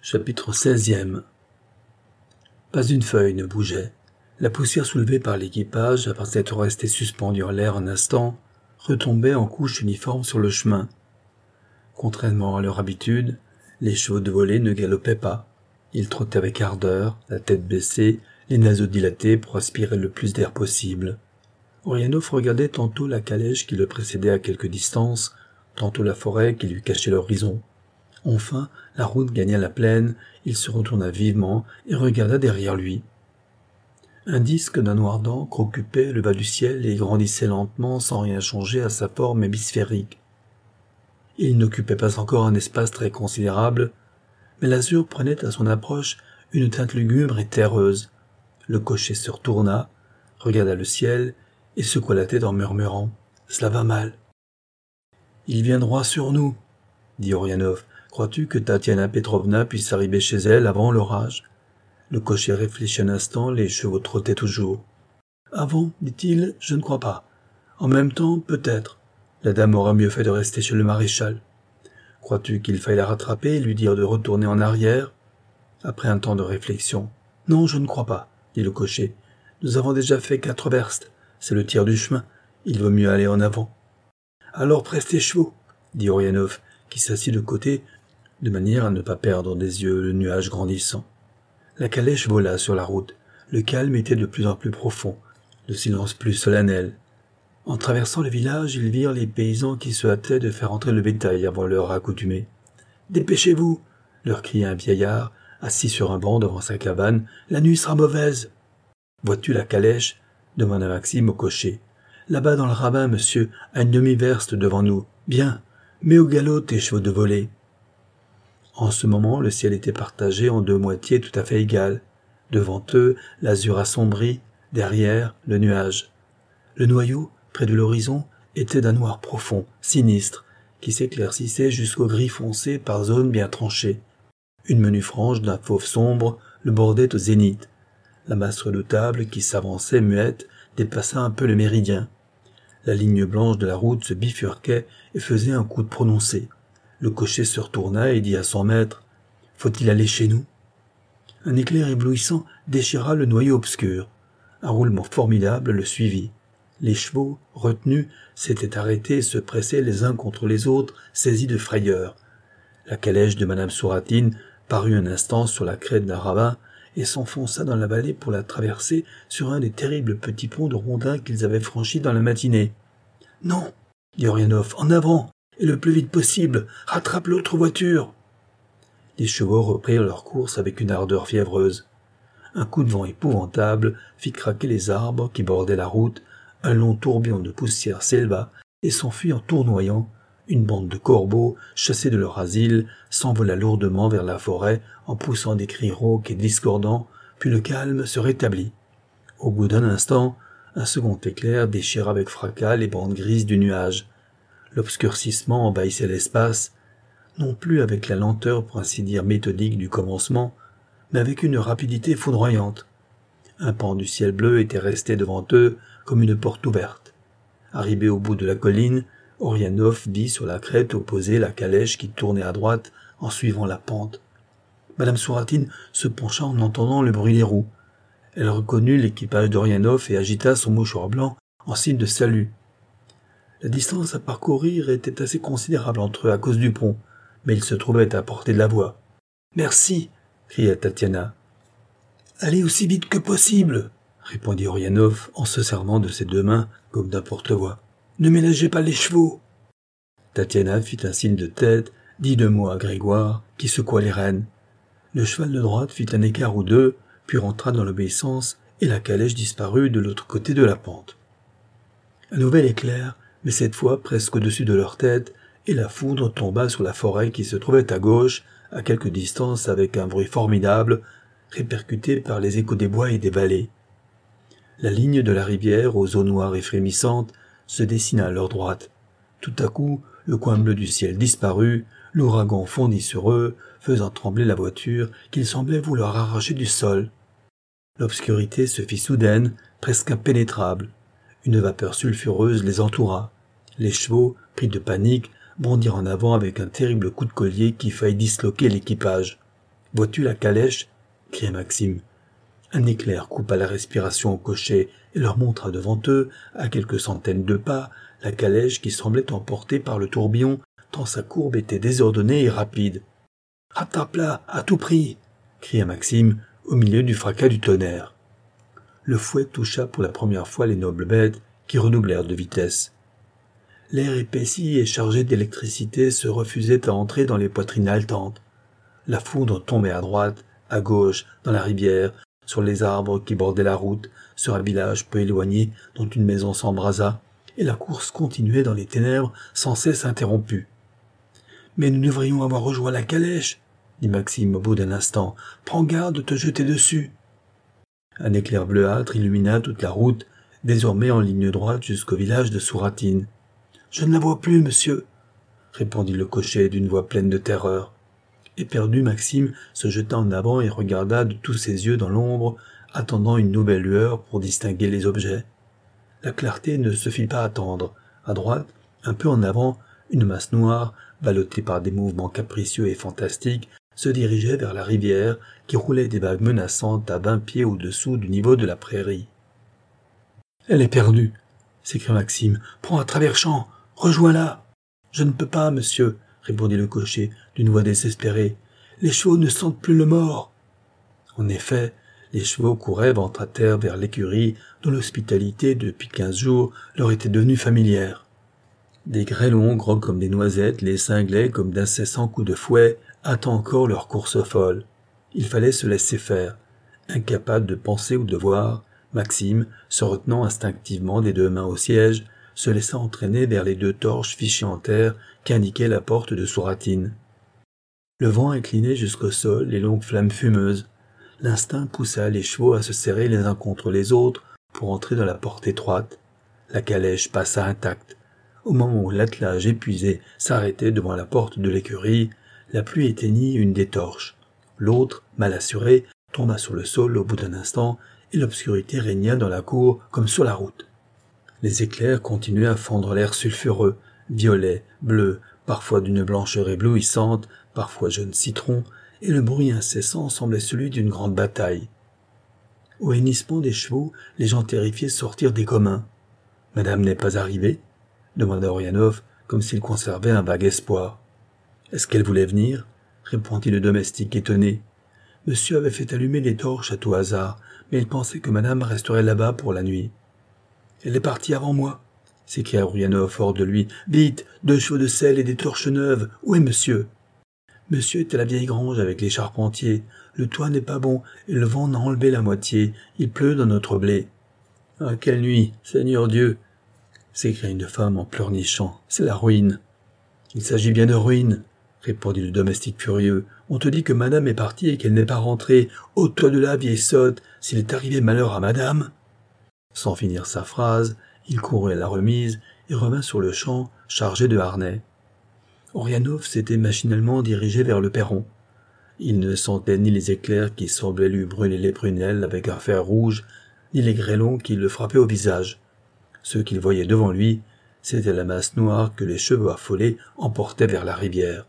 Chapitre 16e. Pas une feuille ne bougeait. La poussière soulevée par l'équipage, après s'être restée suspendue en l'air un instant, retombait en couches uniformes sur le chemin. Contrairement à leur habitude, les chevaux de volée ne galopaient pas. Ils trottaient avec ardeur, la tête baissée, les naseaux dilatés pour aspirer le plus d'air possible. Orianov regardait tantôt la calèche qui le précédait à quelque distance, tantôt la forêt qui lui cachait l'horizon. Enfin, la route gagna la plaine, il se retourna vivement et regarda derrière lui. Un disque d'un noir d'encre occupait le bas du ciel et grandissait lentement sans rien changer à sa forme hémisphérique. Il n'occupait pas encore un espace très considérable, mais l'azur prenait à son approche une teinte lugubre et terreuse. Le cocher se retourna, regarda le ciel et secoua la tête en murmurant « Cela va mal ». « Il vient droit sur nous », dit Orianov. « Crois-tu que Tatiana Petrovna puisse arriver chez elle avant l'orage ?» Le cocher réfléchit un instant, les chevaux trottaient toujours. « Avant, dit-il, je ne crois pas. En même temps, peut-être. La dame aurait mieux fait de rester chez le maréchal. Crois-tu qu'il faille la rattraper et lui dire de retourner en arrière ?» Après un temps de réflexion. « Non, je ne crois pas, dit le cocher. Nous avons déjà fait 4 verstes. C'est le tiers du chemin. Il vaut mieux aller en avant. »« Alors presse tes chevaux, dit Orianov, qui s'assit de côté, de manière à ne pas perdre des yeux le nuage grandissant. La calèche vola sur la route. Le calme était de plus en plus profond, le silence plus solennel. En traversant le village, ils virent les paysans qui se hâtaient de faire entrer le bétail avant l'heure accoutumée. « Dépêchez-vous » leur cria un vieillard, assis sur un banc devant sa cabane. « La nuit sera mauvaise. »« Vois-tu la calèche » demanda Maxime au cocher. « Là-bas dans le ravin, monsieur, à une demi-verste devant nous. Bien, mets au galop tes chevaux de volée. » En ce moment, le ciel était partagé en 2 moitiés tout à fait égales. Devant eux, l'azur assombri, derrière, le nuage. Le noyau, près de l'horizon, était d'un noir profond, sinistre, qui s'éclaircissait jusqu'au gris foncé par zones bien tranchées. Une menue frange d'un fauve sombre le bordait au zénith. La masse redoutable, qui s'avançait muette, dépassa un peu le méridien. La ligne blanche de la route se bifurquait et faisait un coude prononcé. Le cocher se retourna et dit à son maître « Faut-il aller chez nous ?» Un éclair éblouissant déchira le noyau obscur. Un roulement formidable le suivit. Les chevaux, retenus, s'étaient arrêtés et se pressaient les uns contre les autres, saisis de frayeur. La calèche de Madame Souratine parut un instant sur la crête d'un ravin et s'enfonça dans la vallée pour la traverser sur un des terribles petits ponts de rondins qu'ils avaient franchis dans la matinée. « Non !» dit Orianov. « En avant ! Et le plus vite possible. Rattrape l'autre voiture !» Les chevaux reprirent leur course avec une ardeur fiévreuse. Un coup de vent épouvantable fit craquer les arbres qui bordaient la route, un long tourbillon de poussière s'éleva et s'enfuit en tournoyant. Une bande de corbeaux, chassés de leur asile, s'envola lourdement vers la forêt en poussant des cris rauques et discordants, puis le calme se rétablit. Au bout d'un instant, un second éclair déchira avec fracas les bandes grises du nuage. L'obscurcissement envahissait l'espace, non plus avec la lenteur pour ainsi dire méthodique du commencement, mais avec une rapidité foudroyante. Un pan du ciel bleu était resté devant eux comme une porte ouverte. Arrivé au bout de la colline, Orianov vit sur la crête opposée la calèche qui tournait à droite en suivant la pente. Madame Souratine se pencha en entendant le bruit des roues. Elle reconnut l'équipage d'Orianov et agita son mouchoir blanc en signe de salut. La distance à parcourir était assez considérable entre eux à cause du pont, mais ils se trouvaient à portée de la voix. « Merci !» cria Tatiana. « Allez aussi vite que possible !» répondit Orianov en se servant de ses 2 mains comme d'un porte-voix. « Ne ménagez pas les chevaux !» Tatiana fit un signe de tête, dit 2 mots à Grégoire, qui secoua les rênes. Le cheval de droite fit un écart ou 2, puis rentra dans l'obéissance, et la calèche disparut de l'autre côté de la pente. Un nouvel éclair, mais cette fois presque au-dessus de leur tête, et la foudre tomba sur la forêt qui se trouvait à gauche, à quelque distance avec un bruit formidable, répercuté par les échos des bois et des vallées. La ligne de la rivière, aux eaux noires et frémissantes, se dessina à leur droite. Tout à coup, le coin bleu du ciel disparut, l'ouragan fondit sur eux, faisant trembler la voiture qu'il semblait vouloir arracher du sol. L'obscurité se fit soudaine, presque impénétrable. Une vapeur sulfureuse les entoura. Les chevaux, pris de panique, bondirent en avant avec un terrible coup de collier qui faillit disloquer l'équipage. « Vois-tu la calèche » cria Maxime. Un éclair coupa la respiration au cocher et leur montra devant eux, à quelques centaines de pas, la calèche qui semblait emportée par le tourbillon, tant sa courbe était désordonnée et rapide. « Rattrape-la, à tout prix !» cria Maxime, au milieu du fracas du tonnerre. Le fouet toucha pour la première fois les nobles bêtes, qui redoublèrent de vitesse. L'air épaissi et chargé d'électricité se refusait à entrer dans les poitrines haletantes. La foudre tombait à droite, à gauche, dans la rivière, sur les arbres qui bordaient la route, sur un village peu éloigné dont une maison s'embrasa, et la course continuait dans les ténèbres sans cesse interrompue. « Mais nous devrions avoir rejoint la calèche, » dit Maxime au bout d'un instant. « Prends garde de te jeter dessus. » Un éclair bleuâtre illumina toute la route, désormais en ligne droite jusqu'au village de Souratine. « Je ne la vois plus, monsieur, » répondit le cocher d'une voix pleine de terreur. Éperdu, Maxime se jeta en avant et regarda de tous ses yeux dans l'ombre, attendant une nouvelle lueur pour distinguer les objets. La clarté ne se fit pas attendre. À droite, un peu en avant, une masse noire, ballottée par des mouvements capricieux et fantastiques, se dirigeait vers la rivière qui roulait des vagues menaçantes à 20 pieds au-dessous du niveau de la prairie. « Elle est perdue !» s'écria Maxime. « Prends un traverchant, rejoins-la !»« Je ne peux pas, monsieur !» répondit le cocher d'une voix désespérée. « Les chevaux ne sentent plus le mort. » En effet, les chevaux couraient ventre à terre vers l'écurie dont l'hospitalité depuis 15 jours leur était devenue familière. Des grêlons gros comme des noisettes les cinglaient comme d'incessants coups de fouet, hâtant encore leur course folle. Il fallait se laisser faire. Incapable de penser ou de voir, Maxime, se retenant instinctivement des deux mains au siège, se laissa entraîner vers les 2 torches fichées en terre qui indiquaient la porte de Souratine. Le vent inclinait jusqu'au sol les longues flammes fumeuses. L'instinct poussa les chevaux à se serrer les uns contre les autres pour entrer dans la porte étroite. La calèche passa intacte. Au moment où l'attelage épuisé s'arrêtait devant la porte de l'écurie, la pluie éteignit une des torches. L'autre, mal assurée, tomba sur le sol au bout d'un instant et l'obscurité régna dans la cour comme sur la route. Les éclairs continuaient à fendre l'air sulfureux, violet, bleu, parfois d'une blancheur éblouissante, parfois jaune citron, et le bruit incessant semblait celui d'une grande bataille. Au hennissement des chevaux, les gens terrifiés sortirent des communs. « Madame n'est pas arrivée ?» demanda Orianov, comme s'il conservait un vague espoir. « Est-ce qu'elle voulait venir ?» répondit le domestique étonné. « Monsieur avait fait allumer les torches à tout hasard, mais il pensait que madame resterait là-bas pour la nuit. »« Elle est partie avant moi !» s'écria Orianov hors de lui. « Vite, 2 chevaux de selle et des torches neuves. Où est monsieur ?» Monsieur est à la vieille grange avec les charpentiers. Le toit n'est pas bon et le vent en a enlevé la moitié. Il pleut dans notre blé. »« Ah, quelle nuit, Seigneur Dieu !» s'écria une femme en pleurnichant. « C'est la ruine. »« Il s'agit bien de ruine, » répondit le domestique furieux. « On te dit que madame est partie et qu'elle n'est pas rentrée. Ôte-toi de là, vieille sotte, s'il est arrivé malheur à madame. » Sans finir sa phrase, il courut à la remise et revint sur le champ, chargé de harnais. Orianov s'était machinalement dirigé vers le perron. Il ne sentait ni les éclairs qui semblaient lui brûler les prunelles avec un fer rouge, ni les grêlons qui le frappaient au visage. Ce qu'il voyait devant lui, c'était la masse noire que les chevaux affolés emportaient vers la rivière.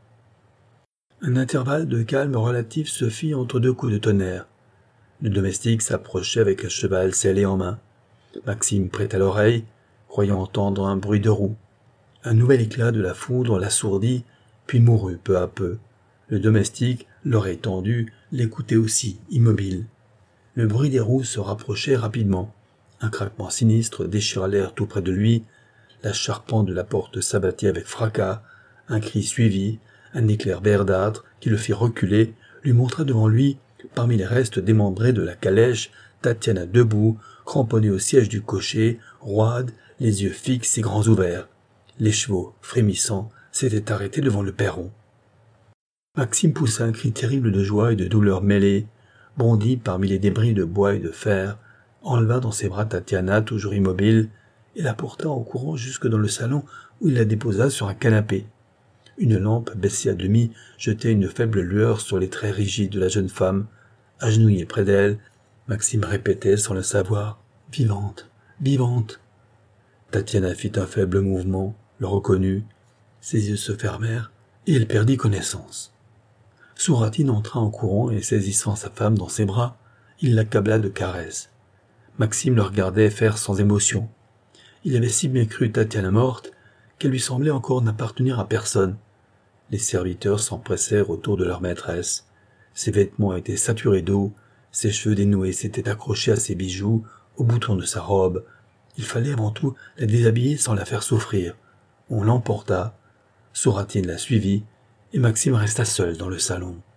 Un intervalle de calme relatif se fit entre 2 coups de tonnerre. Le domestique s'approchait avec un cheval sellé en main. Maxime prêta l'oreille, croyant entendre un bruit de roues. Un nouvel éclat de la foudre l'assourdit, puis mourut peu à peu. Le domestique, l'oreille tendue, l'écoutait aussi, immobile. Le bruit des roues se rapprochait rapidement. Un craquement sinistre déchira l'air tout près de lui. La charpente de la porte s'abattit avec fracas. Un cri suivit. Un éclair verdâtre, qui le fit reculer, lui montra devant lui, parmi les restes démembrés de la calèche, Tatiana debout, cramponnée au siège du cocher, roide, les yeux fixes et grands ouverts. Les chevaux, frémissants, s'étaient arrêtés devant le perron. Maxime poussa un cri terrible de joie et de douleur mêlée, bondit parmi les débris de bois et de fer, enleva dans ses bras Tatiana, toujours immobile, et la porta en courant jusque dans le salon où il la déposa sur un canapé. Une lampe, baissée à demi, jetait une faible lueur sur les traits rigides de la jeune femme. Agenouillé près d'elle, Maxime répétait sans le savoir « Vivante, vivante !» Tatiana fit un faible mouvement, le reconnut, ses yeux se fermèrent et elle perdit connaissance. Souratine entra en courant et saisissant sa femme dans ses bras, il l'accabla de caresses. Maxime le regardait faire sans émotion. Il avait si bien cru Tatiana morte qu'elle lui semblait encore n'appartenir à personne. Les serviteurs s'empressèrent autour de leur maîtresse. Ses vêtements étaient saturés d'eau, ses cheveux dénoués s'étaient accrochés à ses bijoux, aux boutons de sa robe. Il fallait avant tout la déshabiller sans la faire souffrir. On l'emporta, Souratine la suivit, et Maxime resta seul dans le salon.